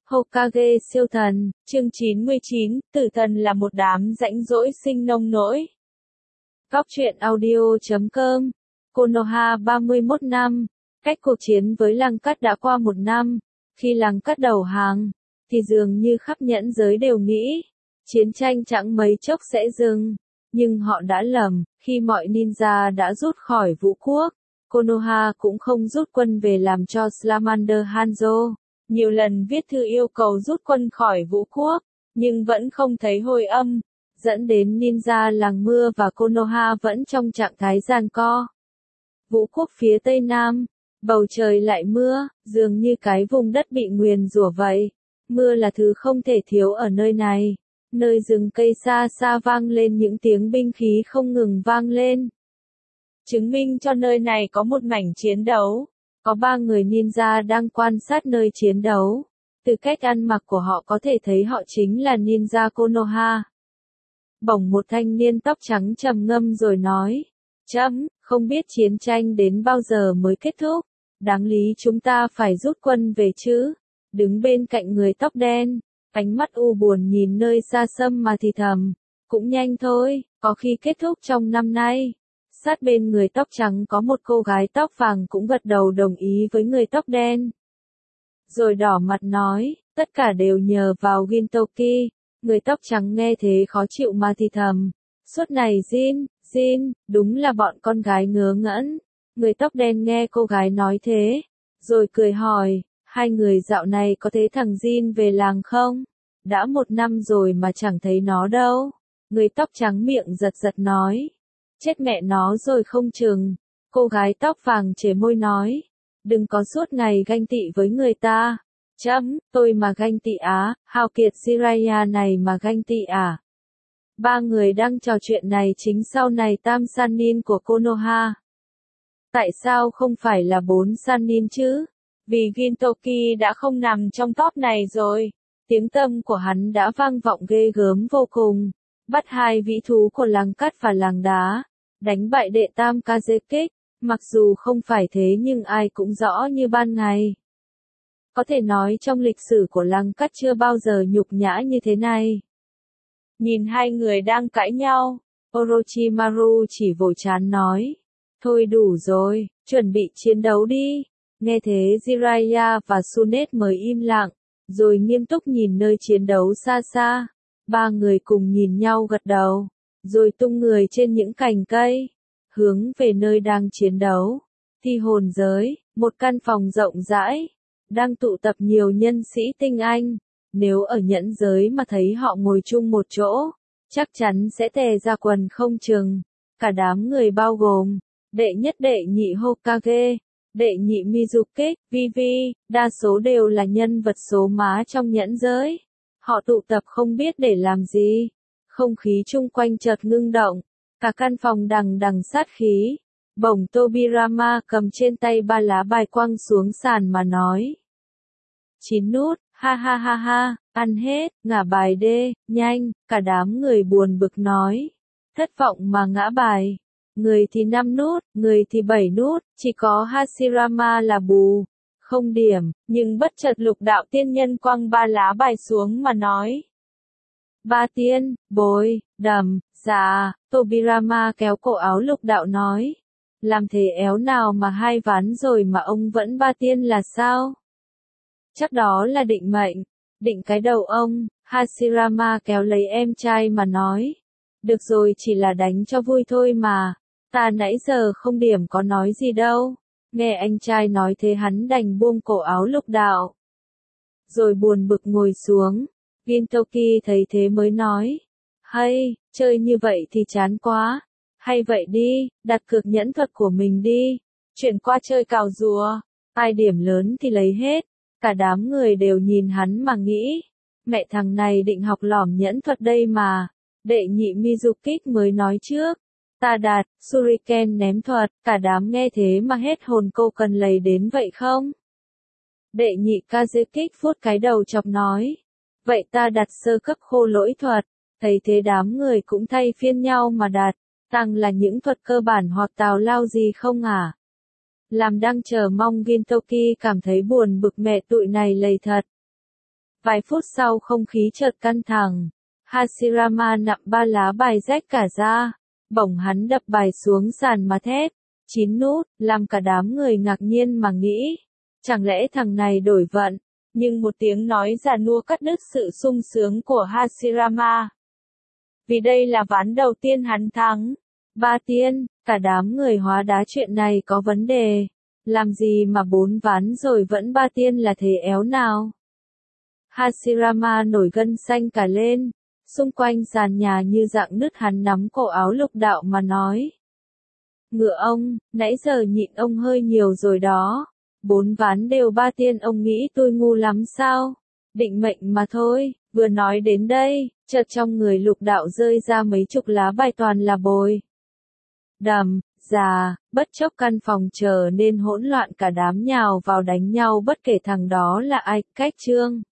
Hokage siêu thần, chương 99, tử thần là một đám rãnh rỗi sinh nông nỗi. Góc truyện audio.com, Konoha 31 năm, cách cuộc chiến với Lăng Cắt đã qua 1 năm, khi Lăng Cắt đầu hàng, thì dường như khắp nhẫn giới đều nghĩ, chiến tranh chẳng mấy chốc sẽ dừng, nhưng họ đã lầm, khi mọi ninja đã rút khỏi vũ quốc, Konoha cũng không rút quân về làm cho Salamander Hanzo. Nhiều lần viết thư yêu cầu rút quân khỏi vũ quốc, nhưng vẫn không thấy hồi âm, dẫn đến ninja làng mưa và Konoha vẫn trong trạng thái giằng co. Vũ quốc phía tây nam, bầu trời lại mưa, dường như cái vùng đất bị nguyền rủa vậy. Mưa là thứ không thể thiếu ở nơi này. Nơi rừng cây xa xa vang lên những tiếng binh khí không ngừng vang lên. Chứng minh cho nơi này có một mảnh chiến đấu. Có 3 người ninja đang quan sát nơi chiến đấu. Từ cách ăn mặc của họ có thể thấy họ chính là ninja Konoha. Bỗng một thanh niên tóc trắng trầm ngâm rồi nói. Không biết chiến tranh đến bao giờ mới kết thúc. Đáng lý chúng ta phải rút quân về chứ. Đứng bên cạnh người tóc đen, ánh mắt u buồn nhìn nơi xa xăm mà thì thầm. Cũng nhanh thôi, có khi kết thúc trong năm nay. Sát bên người tóc trắng có một cô gái tóc vàng cũng gật đầu đồng ý với người tóc đen. Rồi đỏ mặt nói, tất cả đều nhờ vào Gintoki. Người tóc trắng nghe thế khó chịu mà thì thầm. Suốt này Jin, đúng là bọn con gái ngớ ngẩn. Người tóc đen nghe cô gái nói thế, rồi cười hỏi, hai người dạo này có thấy thằng Jin về làng không? Đã 1 năm rồi mà chẳng thấy nó đâu. Người tóc trắng miệng giật giật nói. Chết mẹ nó rồi không chừng. Cô gái tóc vàng chề môi nói. Đừng có suốt ngày ganh tị với người ta. Tôi mà ganh tị á, hào kiệt Jiraiya này mà ganh tị à? 3 người đang trò chuyện này chính sau này tam Sannin của Konoha. Tại sao không phải là 4 Sannin chứ? Vì Gintoki đã không nằm trong top này rồi. Tiếng tăm của hắn đã vang vọng ghê gớm vô cùng. Bắt 2 vĩ thú của làng cát và làng đá, đánh bại đệ tam Kazekage, mặc dù không phải thế nhưng ai cũng rõ như ban ngày. Có thể nói trong lịch sử của làng cát chưa bao giờ nhục nhã như thế này. Nhìn hai người đang cãi nhau, Orochimaru chỉ vội chán nói, thôi đủ rồi, chuẩn bị chiến đấu đi. Nghe thế Jiraiya và Tsunade mới im lặng, rồi nghiêm túc nhìn nơi chiến đấu xa xa. 3 người cùng nhìn nhau gật đầu, rồi tung người trên những cành cây, hướng về nơi đang chiến đấu. Thi hồn giới, một căn phòng rộng rãi, đang tụ tập nhiều nhân sĩ tinh anh. Nếu ở nhẫn giới mà thấy họ ngồi chung một chỗ, chắc chắn sẽ tè ra quần không chừng. Cả đám người bao gồm, đệ nhất đệ nhị Hokage, đệ nhị Mizuki, Vivi, đa số đều là nhân vật số má trong nhẫn giới. Họ tụ tập không biết để làm gì. Không khí chung quanh chợt ngưng động. Cả căn phòng đằng đằng sát khí. Bỗng Tobirama cầm trên tay 3 lá bài quăng xuống sàn mà nói. 9 nút, ha ha ha ha, ăn hết, ngả bài đê, nhanh, cả đám người buồn bực nói. Thất vọng mà ngã bài. Người thì 5 nút, người thì 7 nút, chỉ có Hashirama là bù. Không điểm, nhưng bất chợt Lục Đạo Tiên Nhân quăng 3 lá bài xuống mà nói. 3 tiên, bồi, đầm, dạ, Tobirama kéo cổ áo Lục Đạo nói. Làm thế éo nào mà 2 ván rồi mà ông vẫn 3 tiên là sao? Chắc đó là định mệnh, định cái đầu ông. Hashirama kéo lấy em trai mà nói. Được rồi, chỉ là đánh cho vui thôi mà, ta nãy giờ không điểm có nói gì đâu. Nghe anh trai nói thế hắn đành buông cổ áo Lục Đạo. Rồi buồn bực ngồi xuống. Gintoki thấy thế mới nói. Hay, chơi như vậy thì chán quá. Hay vậy đi, đặt cược nhẫn thuật của mình đi. Chuyển qua chơi cào rùa. Ai điểm lớn thì lấy hết. Cả đám người đều nhìn hắn mà nghĩ. Mẹ thằng này định học lỏm nhẫn thuật đây mà. Đệ nhị Mizuki mới nói trước. Ta đạt, Shuriken ném thuật, cả đám nghe thế mà hết hồn cô cần lầy đến vậy không? Đệ nhị Kazekage vuốt cái đầu chọc nói. Vậy ta đặt sơ cấp khô lỗi thuật, thấy thế đám người cũng thay phiên nhau mà đặt, tăng là những thuật cơ bản hoặc tào lao gì không à? Làm đang chờ mong Gintoki cảm thấy buồn bực mẹ tụi này lầy thật. Vài phút sau không khí chợt căng thẳng. Hashirama nặm 3 lá bài rách cả ra. Bỗng hắn đập bài xuống sàn mà thét. 9 nút, làm cả đám người ngạc nhiên mà nghĩ. Chẳng lẽ thằng này đổi vận? Nhưng một tiếng nói già nua cắt đứt sự sung sướng của Hashirama. Vì đây là ván đầu tiên hắn thắng. 3 tiên, cả đám người hóa đá chuyện này có vấn đề. Làm gì mà 4 ván rồi vẫn 3 tiên là thế éo nào? Hashirama nổi gân xanh cả lên. Xung quanh sàn nhà như dạng nứt, hắn nắm cổ áo Lục Đạo mà nói. Ngựa ông, nãy giờ nhịn ông hơi nhiều rồi đó. 4 ván đều 3 tiên, ông nghĩ tôi ngu lắm sao? Định mệnh mà thôi. Vừa nói đến đây, chợt trong người Lục Đạo rơi ra mấy chục lá bài toàn là bồi. Đầm, già, bất chốc căn phòng trở nên hỗn loạn, cả đám nhào vào đánh nhau bất kể thằng đó là ai. Cách chương